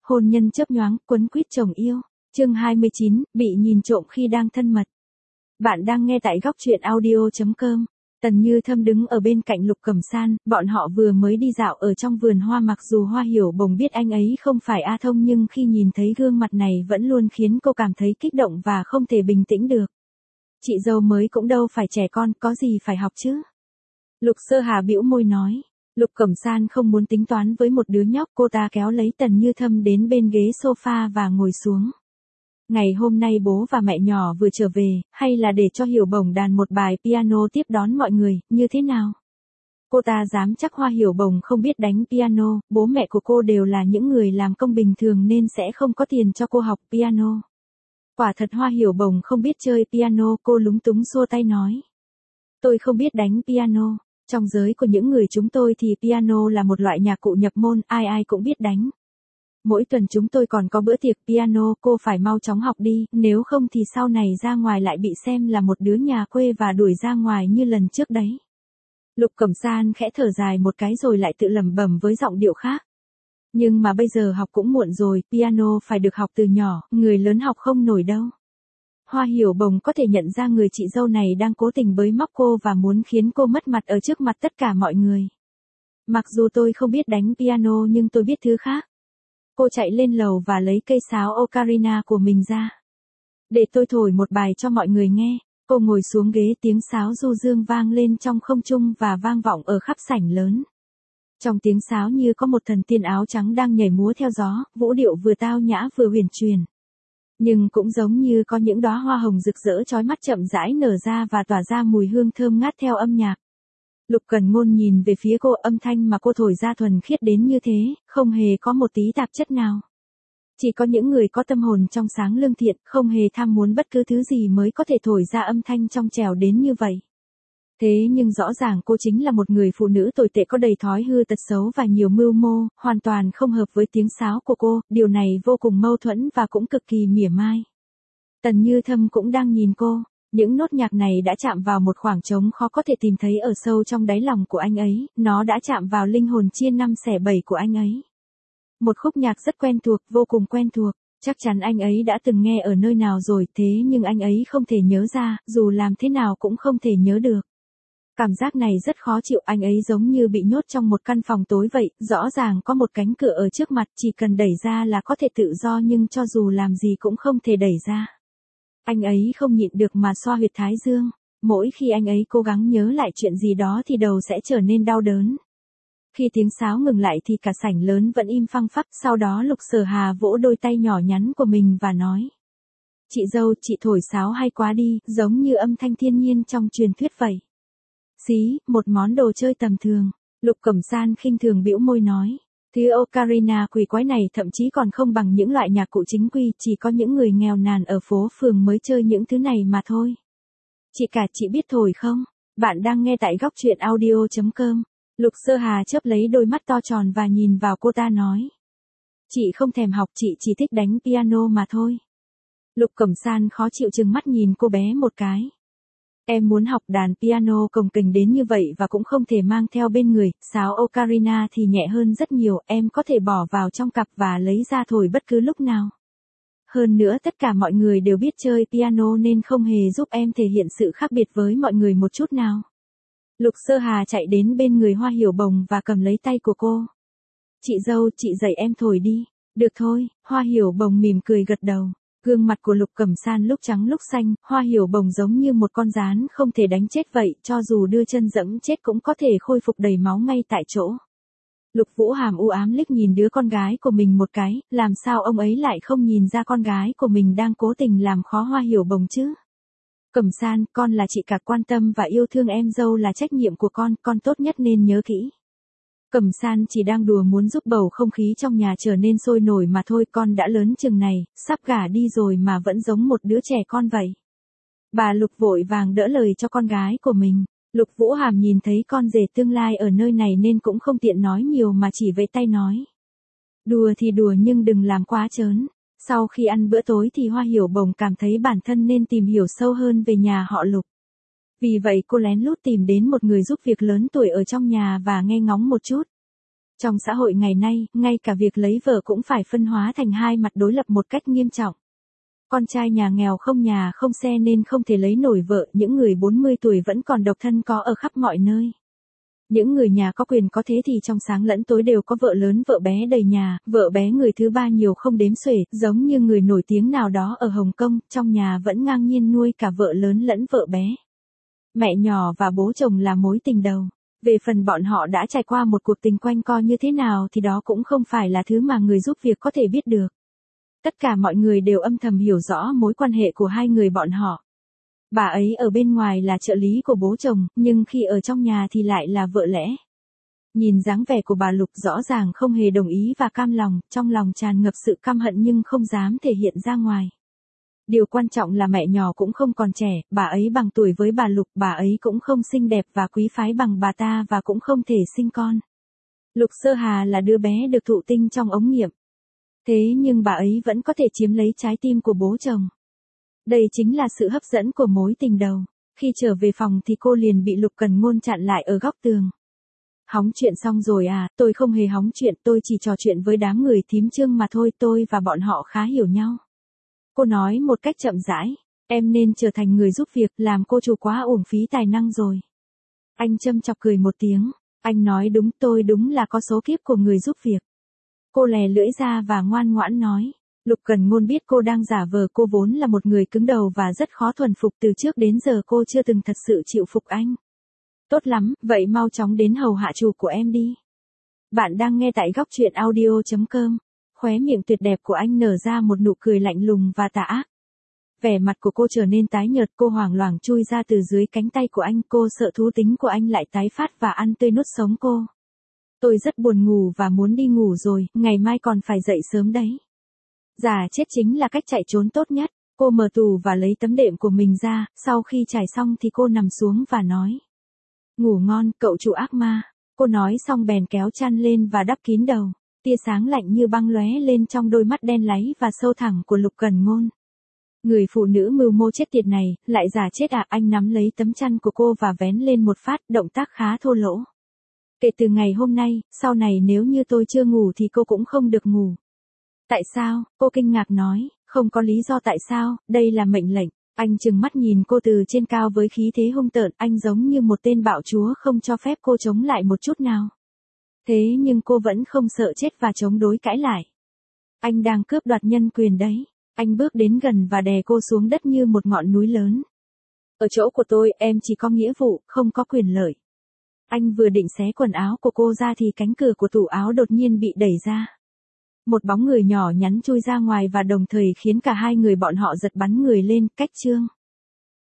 Hôn nhân chớp nhoáng, quấn quýt chồng yêu. Chương 29, bị nhìn trộm khi đang thân mật. Bạn đang nghe tại góc truyện audio.com. Tần Như Thâm đứng ở bên cạnh Lục Cẩm San, bọn họ vừa mới đi dạo ở trong vườn hoa, mặc dù Hoa Hiểu Bồng biết anh ấy không phải A Thông, nhưng khi nhìn thấy gương mặt này vẫn luôn khiến cô cảm thấy kích động và không thể bình tĩnh được. Chị dâu mới cũng đâu phải trẻ con, có gì phải học chứ. Lục Sơ Hà bĩu môi nói. Lục Cẩm San không muốn tính toán với một đứa nhóc, cô ta kéo lấy Tần Như Thâm đến bên ghế sofa và ngồi xuống. Ngày hôm nay bố và mẹ nhỏ vừa trở về, hay là để cho Hiểu Bồng đàn một bài piano tiếp đón mọi người, như thế nào? Cô ta dám chắc Hoa Hiểu Bồng không biết đánh piano, bố mẹ của cô đều là những người làm công bình thường nên sẽ không có tiền cho cô học piano. Quả thật Hoa Hiểu Bồng không biết chơi piano, cô lúng túng xua tay nói. Tôi không biết đánh piano. Trong giới của những người chúng tôi thì piano là một loại nhạc cụ nhập môn, ai ai cũng biết đánh. Mỗi tuần chúng tôi còn có bữa tiệc piano, cô phải mau chóng học đi, nếu không thì sau này ra ngoài lại bị xem là một đứa nhà quê và đuổi ra ngoài như lần trước đấy. Lục Cẩm San khẽ thở dài một cái rồi lại tự lẩm bẩm với giọng điệu khác. Nhưng mà bây giờ học cũng muộn rồi, piano phải được học từ nhỏ, người lớn học không nổi đâu. Hoa Hiểu Bồng có thể nhận ra người chị dâu này đang cố tình bới móc cô và muốn khiến cô mất mặt ở trước mặt tất cả mọi người. Mặc dù tôi không biết đánh piano nhưng tôi biết thứ khác. Cô chạy lên lầu và lấy cây sáo ocarina của mình ra. Để tôi thổi một bài cho mọi người nghe. Cô ngồi xuống ghế, tiếng sáo du dương vang lên trong không trung và vang vọng ở khắp sảnh lớn. Trong tiếng sáo như có một thần tiên áo trắng đang nhảy múa theo gió, vũ điệu vừa tao nhã vừa huyền truyền. Nhưng cũng giống như có những đóa hoa hồng rực rỡ chói mắt chậm rãi nở ra và tỏa ra mùi hương thơm ngát theo âm nhạc. Lục Cần Ngôn nhìn về phía cô, âm thanh mà cô thổi ra thuần khiết đến như thế, không hề có một tí tạp chất nào. Chỉ có những người có tâm hồn trong sáng lương thiện, không hề tham muốn bất cứ thứ gì mới có thể thổi ra âm thanh trong trẻo đến như vậy. Thế nhưng rõ ràng cô chính là một người phụ nữ tồi tệ, có đầy thói hư tật xấu và nhiều mưu mô, hoàn toàn không hợp với tiếng sáo của cô, điều này vô cùng mâu thuẫn và cũng cực kỳ mỉa mai. Tần Như Thâm cũng đang nhìn cô, những nốt nhạc này đã chạm vào một khoảng trống khó có thể tìm thấy ở sâu trong đáy lòng của anh ấy, nó đã chạm vào linh hồn chia năm xẻ bảy của anh ấy. Một khúc nhạc rất quen thuộc, vô cùng quen thuộc, chắc chắn anh ấy đã từng nghe ở nơi nào rồi, thế nhưng anh ấy không thể nhớ ra, dù làm thế nào cũng không thể nhớ được. Cảm giác này rất khó chịu, anh ấy giống như bị nhốt trong một căn phòng tối vậy, rõ ràng có một cánh cửa ở trước mặt, chỉ cần đẩy ra là có thể tự do nhưng cho dù làm gì cũng không thể đẩy ra. Anh ấy không nhịn được mà xoa huyệt thái dương, mỗi khi anh ấy cố gắng nhớ lại chuyện gì đó thì đầu sẽ trở nên đau đớn. Khi tiếng sáo ngừng lại thì cả sảnh lớn vẫn im phăng phắc, sau đó Lục Sở Hà vỗ đôi tay nhỏ nhắn của mình và nói. Chị dâu, chị thổi sáo hay quá đi, giống như âm thanh thiên nhiên trong truyền thuyết vậy. Xí, một món đồ chơi tầm thường. Lục Cẩm San khinh thường bĩu môi nói. Thứ ocarina quỷ quái này thậm chí còn không bằng những loại nhạc cụ chính quy, chỉ có những người nghèo nàn ở phố phường mới chơi những thứ này mà thôi. Chị cả, chị biết thổi không? Bạn đang nghe tại góc truyện audio.com. Lục Sơ Hà chớp lấy đôi mắt to tròn và nhìn vào cô ta nói. Chị không thèm học, chị chỉ thích đánh piano mà thôi. Lục Cẩm San khó chịu trừng mắt nhìn cô bé một cái. Em muốn học đàn piano cồng kềnh đến như vậy và cũng không thể mang theo bên người, sáo ocarina thì nhẹ hơn rất nhiều, em có thể bỏ vào trong cặp và lấy ra thổi bất cứ lúc nào. Hơn nữa tất cả mọi người đều biết chơi piano nên không hề giúp em thể hiện sự khác biệt với mọi người một chút nào. Lục Sơ Hà chạy đến bên người Hoa Hiểu Bồng và cầm lấy tay của cô. Chị dâu, chị dạy em thổi đi. Được thôi, Hoa Hiểu Bồng mỉm cười gật đầu. Gương mặt của Lục Cẩm San lúc trắng lúc xanh, Hoa Hiểu Bồng giống như một con gián không thể đánh chết vậy, cho dù đưa chân dẫm chết cũng có thể khôi phục đầy máu ngay tại chỗ. Lục Vũ Hàm u ám liếc nhìn đứa con gái của mình một cái, làm sao ông ấy lại không nhìn ra con gái của mình đang cố tình làm khó Hoa Hiểu Bồng chứ? Cẩm San, con là chị cả, quan tâm và yêu thương em dâu là trách nhiệm của con tốt nhất nên nhớ kỹ. Cẩm San chỉ đang đùa muốn giúp bầu không khí trong nhà trở nên sôi nổi mà thôi, con đã lớn chừng này, sắp gả đi rồi mà vẫn giống một đứa trẻ con vậy. Bà Lục vội vàng đỡ lời cho con gái của mình. Lục Vũ Hàm nhìn thấy con rể tương lai ở nơi này nên cũng không tiện nói nhiều mà chỉ vẫy tay nói. Đùa thì đùa nhưng đừng làm quá trớn. Sau khi ăn bữa tối thì Hoa Hiểu Bồng cảm thấy bản thân nên tìm hiểu sâu hơn về nhà họ Lục. Vì vậy cô lén lút tìm đến một người giúp việc lớn tuổi ở trong nhà và nghe ngóng một chút. Trong xã hội ngày nay, ngay cả việc lấy vợ cũng phải phân hóa thành hai mặt đối lập một cách nghiêm trọng. Con trai nhà không xe nên không thể lấy nổi vợ, những người 40 tuổi vẫn còn độc thân có ở khắp mọi nơi. Những người nhà có quyền có thế thì trong sáng lẫn tối đều có vợ lớn vợ bé đầy nhà, vợ bé người thứ ba nhiều không đếm xuể, giống như người nổi tiếng nào đó ở Hồng Kông, trong nhà vẫn ngang nhiên nuôi cả vợ lớn lẫn vợ bé. Mẹ nhỏ và bố chồng là mối tình đầu. Về phần bọn họ đã trải qua một cuộc tình quanh co như thế nào thì đó cũng không phải là thứ mà người giúp việc có thể biết được. Tất cả mọi người đều âm thầm hiểu rõ mối quan hệ của hai người bọn họ. Bà ấy ở bên ngoài là trợ lý của bố chồng, nhưng khi ở trong nhà thì lại là vợ lẽ. Nhìn dáng vẻ của bà Lục rõ ràng không hề đồng ý và cam lòng, trong lòng tràn ngập sự căm hận nhưng không dám thể hiện ra ngoài. Điều quan trọng là mẹ nhỏ cũng không còn trẻ, bà ấy bằng tuổi với bà Lục, bà ấy cũng không xinh đẹp và quý phái bằng bà ta và cũng không thể sinh con. Lục Sơ Hà là đứa bé được thụ tinh trong ống nghiệm. Thế nhưng bà ấy vẫn có thể chiếm lấy trái tim của bố chồng. Đây chính là sự hấp dẫn của mối tình đầu. Khi trở về phòng thì cô liền bị Lục Cần Ngôn chặn lại ở góc tường. Hóng chuyện xong rồi à, tôi không hề hóng chuyện, tôi chỉ trò chuyện với đám người thím Trương mà thôi, tôi và bọn họ khá hiểu nhau. Cô nói một cách chậm rãi, em nên trở thành người giúp việc, làm cô chủ quá uổng phí tài năng rồi. Anh châm chọc cười một tiếng, anh nói đúng, tôi đúng là có số kiếp của người giúp việc. Cô lè lưỡi ra và ngoan ngoãn nói. Lục Cần Ngôn biết cô đang giả vờ, cô vốn là một người cứng đầu và rất khó thuần phục, từ trước đến giờ cô chưa từng thật sự chịu phục anh. Tốt lắm, vậy mau chóng đến hầu hạ chủ của em đi. Bạn đang nghe tại góc truyện audio.com. Khóe miệng tuyệt đẹp của anh nở ra một nụ cười lạnh lùng và tà ác. Vẻ mặt của cô trở nên tái nhợt, cô hoảng loạn chui ra từ dưới cánh tay của anh, cô sợ thú tính của anh lại tái phát và ăn tươi nuốt sống cô. Tôi rất buồn ngủ và muốn đi ngủ rồi, ngày mai còn phải dậy sớm đấy. Giả chết chính là cách chạy trốn tốt nhất. Cô mở tủ và lấy tấm đệm của mình ra, sau khi trải xong thì cô nằm xuống và nói. Ngủ ngon, cậu chủ ác ma. Cô nói xong bèn kéo chăn lên và đắp kín đầu. Tia sáng lạnh như băng lóe lên trong đôi mắt đen láy và sâu thẳm của Lục Cần Ngôn. Người phụ nữ mưu mô chết tiệt này, lại giả chết à? Anh nắm lấy tấm chăn của cô và vén lên một phát, động tác khá thô lỗ. Kể từ ngày hôm nay, sau này nếu như tôi chưa ngủ thì cô cũng không được ngủ. Tại sao? Cô kinh ngạc nói, không có lý do tại sao, đây là mệnh lệnh. Anh trừng mắt nhìn cô từ trên cao với khí thế hung tợn, anh giống như một tên bạo chúa không cho phép cô chống lại một chút nào. Thế nhưng cô vẫn không sợ chết và chống đối cãi lại. Anh đang cướp đoạt nhân quyền đấy. Anh bước đến gần và đè cô xuống đất như một ngọn núi lớn. Ở chỗ của tôi, em chỉ có nghĩa vụ, không có quyền lợi. Anh vừa định xé quần áo của cô ra thì cánh cửa của tủ áo đột nhiên bị đẩy ra. Một bóng người nhỏ nhắn chui ra ngoài và đồng thời khiến cả hai người bọn họ giật bắn người lên. Cách Trương.